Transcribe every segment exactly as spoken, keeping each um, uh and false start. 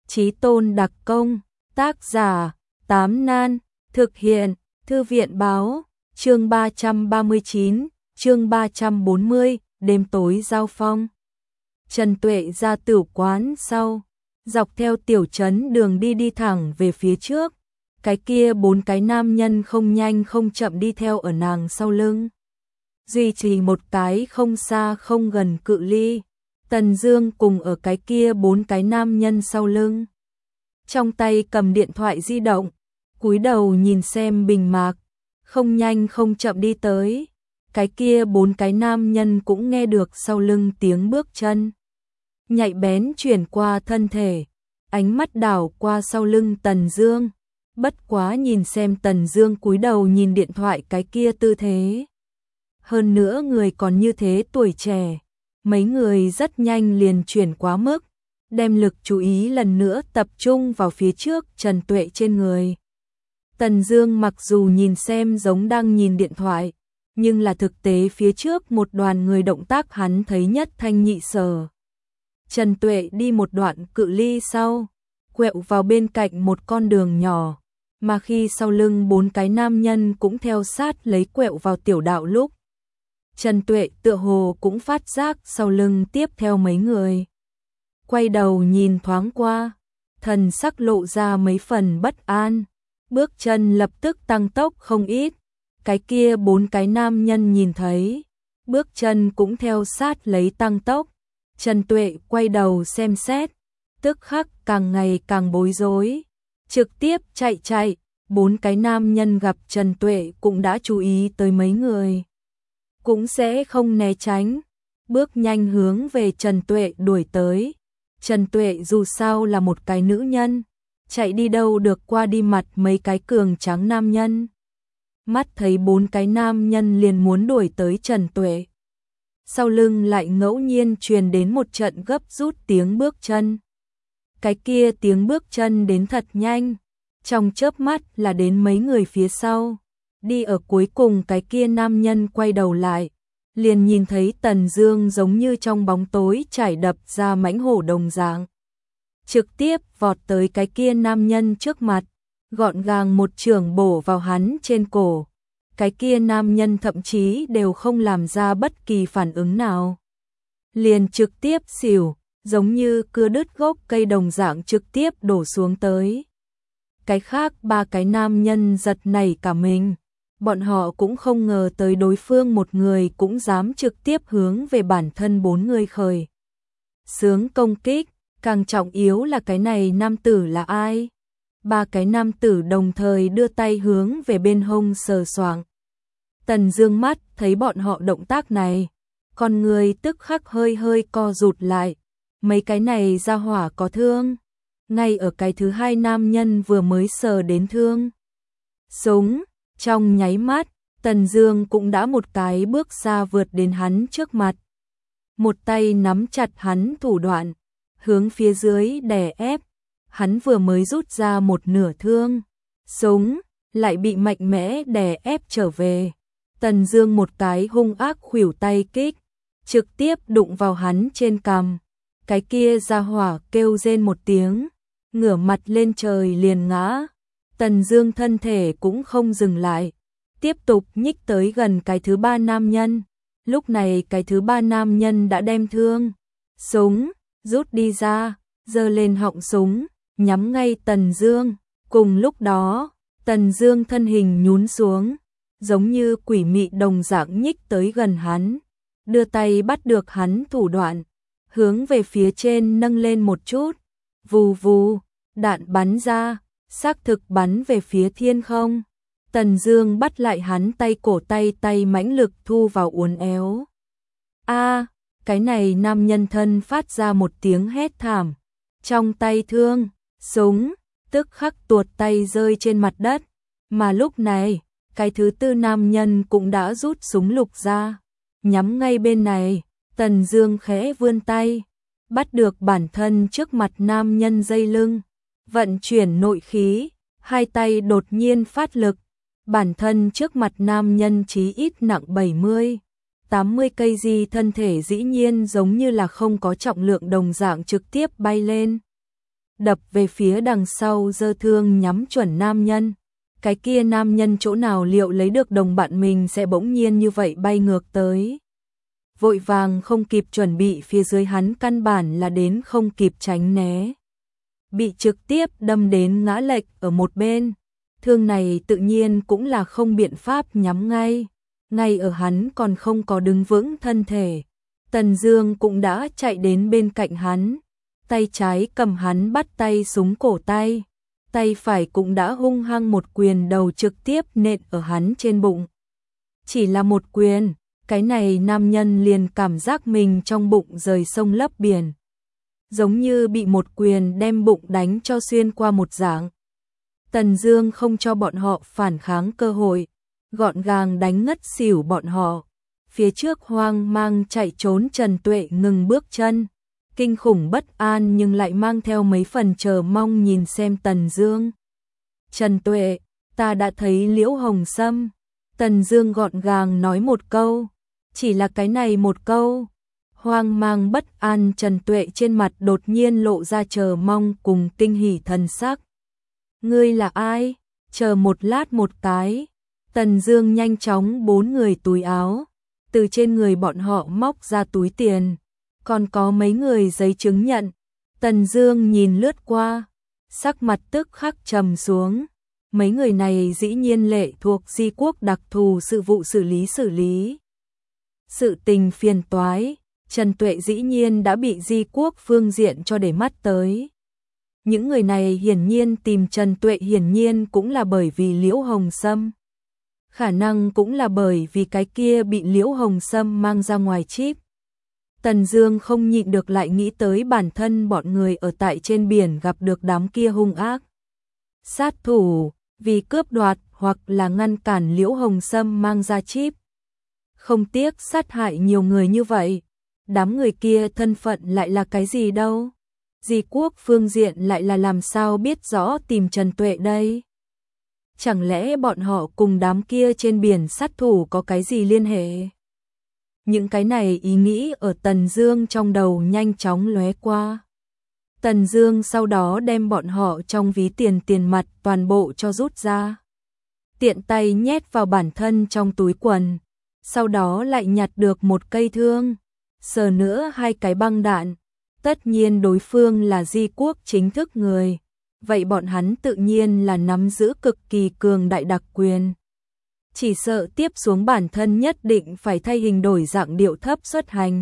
Chí tôn đặc công, tác giả, Tám Nan, thực hiện, Thư viện báo, chương ba trăm ba mươi chín, chương ba trăm bốn mươi, đêm tối giao phong. Trần Tuệ ra tử quán sau, dọc theo tiểu trấn đường đi đi thẳng về phía trước, cái kia bốn cái nam nhân không nhanh không chậm đi theo ở nàng sau lưng. Duy trì một cái không xa không gần cự ly, Tần Dương cùng ở cái kia bốn cái nam nhân sau lưng. Trong tay cầm điện thoại di động, cúi đầu nhìn xem bình mạc, không nhanh không chậm đi tới. Cái kia bốn cái nam nhân cũng nghe được sau lưng tiếng bước chân. Nhạy bén chuyển qua thân thể, ánh mắt đảo qua sau lưng Tần Dương. Bất quá nhìn xem Tần Dương cúi đầu nhìn điện thoại cái kia tư thế. Hơn nữa người còn như thế tuổi trẻ, mấy người rất nhanh liền chuyển quá mức, đem lực chú ý lần nữa tập trung vào phía trước Trần Tuệ trên người. Tần Dương mặc dù nhìn xem giống đang nhìn điện thoại, nhưng là thực tế phía trước một đoàn người động tác hắn thấy nhất thanh nhị sở. Trần Tuệ đi một đoạn cự ly sau, quẹo vào bên cạnh một con đường nhỏ, mà khi sau lưng bốn cái nam nhân cũng theo sát lấy quẹo vào tiểu đạo lúc, Trần Tuệ tựa hồ cũng phát giác sau lưng tiếp theo mấy người. Quay đầu nhìn thoáng qua, thần sắc lộ ra mấy phần bất an, bước chân lập tức tăng tốc không ít. Cái kia bốn cái nam nhân nhìn thấy, bước chân cũng theo sát lấy tăng tốc. Trần Tuệ quay đầu xem xét, tức khắc càng ngày càng bối rối, trực tiếp chạy chạy. Bốn cái nam nhân gặp Trần Tuệ cũng đã chú ý tới mấy người, cũng sẽ không né tránh, bước nhanh hướng về Trần Tuệ đuổi tới. Trần Tuệ dù sao là một cái nữ nhân, chạy đi đâu được qua đi mặt mấy cái cường tráng nam nhân. Mắt thấy bốn cái nam nhân liền muốn đuổi tới Trần Tuệ, sau lưng lại ngẫu nhiên truyền đến một trận gấp rút tiếng bước chân. Cái kia tiếng bước chân đến thật nhanh, trong chớp mắt là đến mấy người phía sau. Đi ở cuối cùng cái kia nam nhân quay đầu lại, liền nhìn thấy Tần Dương giống như trong bóng tối chảy đập ra mãnh hổ đồng dạng, trực tiếp vọt tới cái kia nam nhân trước mặt, gọn gàng một chưởng bổ vào hắn trên cổ. Cái kia nam nhân thậm chí đều không làm ra bất kỳ phản ứng nào, liền trực tiếp xỉu, giống như cưa đứt gốc cây đồng dạng trực tiếp đổ xuống tới. Cái khác ba cái nam nhân giật nảy cả mình, bọn họ cũng không ngờ tới đối phương một người cũng dám trực tiếp hướng về bản thân bốn người khởi xướng công kích, càng trọng yếu là cái này nam tử là ai? Ba cái nam tử đồng thời đưa tay hướng về bên hông sờ soạng. Tần Dương mắt thấy bọn họ động tác này, con người tức khắc hơi hơi co rụt lại. Mấy cái này ra hỏa có thương, ngay ở cái thứ hai nam nhân vừa mới sờ đến thương. Súng, trong nháy mắt, Tần Dương cũng đã một cái bước xa vượt đến hắn trước mặt. Một tay nắm chặt hắn thủ đoạn, hướng phía dưới đè ép. Hắn vừa mới rút ra một nửa thương, súng lại bị mạnh mẽ đè ép trở về. Tần Dương một cái hung ác khuỷu tay kích, trực tiếp đụng vào hắn trên cằm. Cái kia ra hỏa kêu rên một tiếng, ngửa mặt lên trời liền ngã. Tần Dương thân thể cũng không dừng lại, tiếp tục nhích tới gần cái thứ ba nam nhân. Lúc này cái thứ ba nam nhân đã đem thương súng rút đi ra, giơ lên họng súng, nhắm ngay Tần Dương. Cùng lúc đó, Tần Dương thân hình nhún xuống, giống như quỷ mị đồng dạng nhích tới gần hắn, đưa tay bắt được hắn thủ đoạn, hướng về phía trên nâng lên một chút. Vù vù, đạn bắn ra, xác thực bắn về phía thiên không. Tần Dương bắt lại hắn tay cổ tay tay mãnh lực thu vào uốn éo. A, cái này nam nhân thân phát ra một tiếng hét thảm, trong tay thương súng tức khắc tuột tay rơi trên mặt đất. Mà lúc này, cái thứ tư nam nhân cũng đã rút súng lục ra, nhắm ngay bên này. Tần Dương khẽ vươn tay, bắt được bản thân trước mặt nam nhân dây lưng, vận chuyển nội khí, hai tay đột nhiên phát lực, bản thân trước mặt nam nhân chí ít nặng bảy mươi, tám mươi cây gì thân thể dĩ nhiên giống như là không có trọng lượng đồng dạng trực tiếp bay lên. đập về phía đằng sau giơ thương nhắm chuẩn nam nhân. Cái kia nam nhân chỗ nào liệu lấy được đồng bạn mình sẽ bỗng nhiên như vậy bay ngược tới. Vội vàng không kịp chuẩn bị, phía dưới hắn căn bản là đến không kịp tránh né. Bị trực tiếp đâm đến ngã lệch ở một bên. Thương này tự nhiên cũng là không biện pháp nhắm ngay. Ngay ở hắn còn không có đứng vững thân thể, Tần Dương cũng đã chạy đến bên cạnh hắn. Tay trái cầm hắn bắt tay súng cổ tay. Tay phải cũng đã hung hăng một quyền đầu trực tiếp nện ở hắn trên bụng. Chỉ là một quyền, cái này nam nhân liền cảm giác mình trong bụng rời sông lấp biển. Giống như bị một quyền đem bụng đánh cho xuyên qua một dạng. Tần Dương không cho bọn họ phản kháng cơ hội, gọn gàng đánh ngất xỉu bọn họ. Phía trước hoang mang chạy trốn Trần Tuệ ngừng bước chân, kinh khủng bất an nhưng lại mang theo mấy phần chờ mong nhìn xem Tần Dương. Trần Tuệ, ta đã thấy Liễu Hồng Sâm. Tần Dương gọn gàng nói một câu, chỉ là cái này một câu. Hoang mang bất an Trần Tuệ trên mặt đột nhiên lộ ra chờ mong cùng kinh hỉ thần sắc. Ngươi là ai? Chờ một lát một cái. Tần Dương nhanh chóng bốn người túi áo, từ trên người bọn họ móc ra túi tiền, còn có mấy người giấy chứng nhận. Tần Dương nhìn lướt qua, sắc mặt tức khắc trầm xuống. Mấy người này dĩ nhiên lệ thuộc Di Quốc đặc thù sự vụ xử lý xử lý. Sự tình phiền toái, Trần Tuệ dĩ nhiên đã bị Di Quốc phương diện cho để mắt tới. Những người này hiển nhiên tìm Trần Tuệ hiển nhiên cũng là bởi vì Liễu Hồng Sâm. Khả năng cũng là bởi vì cái kia bị Liễu Hồng Sâm mang ra ngoài chip. Tần Dương không nhịn được lại nghĩ tới bản thân bọn người ở tại trên biển gặp được đám kia hung ác sát thủ, vì cướp đoạt hoặc là ngăn cản Liễu Hồng Sâm mang ra chip. Không tiếc sát hại nhiều người như vậy, đám người kia thân phận lại là cái gì đâu? Di Quốc phương diện lại là làm sao biết rõ tìm Trần Tuệ đây? Chẳng lẽ bọn họ cùng đám kia trên biển sát thủ có cái gì liên hệ? Những cái này ý nghĩ ở Tần Dương trong đầu nhanh chóng lóe qua. Tần Dương sau đó đem bọn họ trong ví tiền tiền mặt toàn bộ cho rút ra. Tiện tay nhét vào bản thân trong túi quần. Sau đó lại nhặt được một cây thương. Sờ nữa hai cái băng đạn. Tất nhiên đối phương là Di Quốc chính thức người. Vậy bọn hắn tự nhiên là nắm giữ cực kỳ cường đại đặc quyền. Chỉ sợ tiếp xuống bản thân nhất định phải thay hình đổi dạng điệu thấp xuất hành.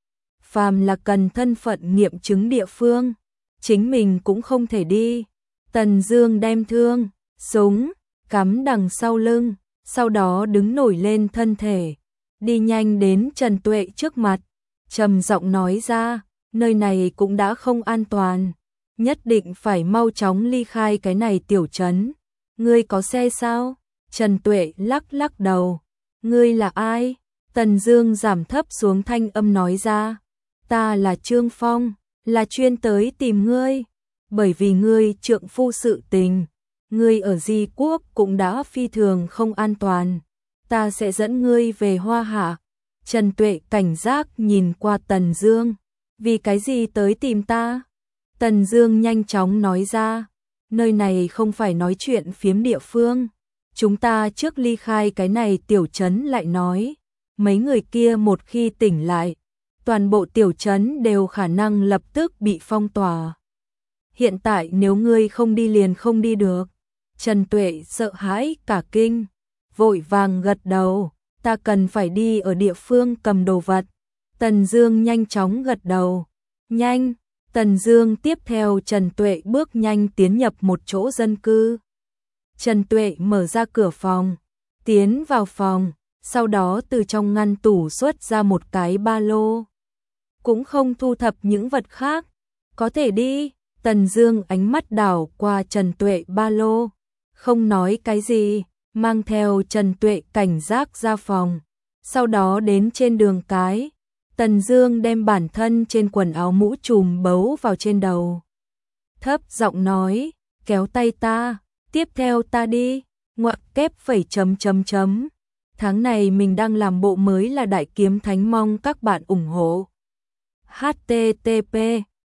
Phàm là cần thân phận nghiệm chứng địa phương, chính mình cũng không thể đi. Tần Dương đem thương, súng, cắm đằng sau lưng, sau đó đứng nổi lên thân thể, đi nhanh đến Trần Tuệ trước mặt, trầm giọng nói ra, nơi này cũng đã không an toàn, nhất định phải mau chóng ly khai cái này tiểu trấn. Ngươi có xe sao? Trần Tuệ lắc lắc đầu. Ngươi là ai? Tần Dương giảm thấp xuống thanh âm nói ra. Ta là Trương Phong, là chuyên tới tìm ngươi. Bởi vì ngươi trượng phu sự tình, ngươi ở Di Quốc cũng đã phi thường không an toàn. Ta sẽ dẫn ngươi về Hoa Hạ. Trần Tuệ cảnh giác nhìn qua Tần Dương. Vì cái gì tới tìm ta? Tần Dương nhanh chóng nói ra. Nơi này không phải nói chuyện phiếm địa phương. Chúng ta trước ly khai cái này tiểu trấn lại nói. Mấy người kia một khi tỉnh lại, toàn bộ tiểu trấn đều khả năng lập tức bị phong tỏa. Hiện tại nếu ngươi không đi liền không đi được. Trần Tuệ sợ hãi cả kinh, vội vàng gật đầu. Ta cần phải đi ở địa phương cầm đồ vật. Tần Dương nhanh chóng gật đầu. Nhanh. Tần Dương tiếp theo Trần Tuệ bước nhanh tiến nhập một chỗ dân cư. Trần Tuệ mở ra cửa phòng, tiến vào phòng, sau đó từ trong ngăn tủ xuất ra một cái ba lô. Cũng không thu thập những vật khác, có thể đi. Tần Dương ánh mắt đảo qua Trần Tuệ ba lô, không nói cái gì, mang theo Trần Tuệ cảnh giác ra phòng. Sau đó đến trên đường cái, Tần Dương đem bản thân trên quần áo mũ trùm bấu vào trên đầu. Thấp giọng nói, kéo tay ta, tiếp theo ta đi, ngoặc kép phẩy chấm chấm chấm. Tháng này mình đang làm bộ mới là Đại Kiếm Thánh, mong các bạn ủng hộ. H T T P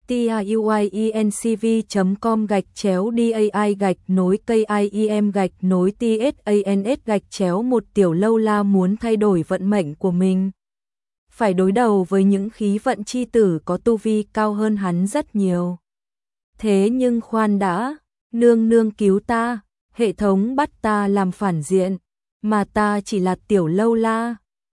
tiuincv chấm com gạch chéo dai gạch nối kim gạch nối tsans gạch chéo một tiểu lâu la muốn thay đổi vận mệnh của mình. Phải đối đầu với những khí vận chi tử có tu vi cao hơn hắn rất nhiều. Thế nhưng khoan đã, nương nương cứu ta, hệ thống bắt ta làm phản diện, mà ta chỉ là tiểu lâu la.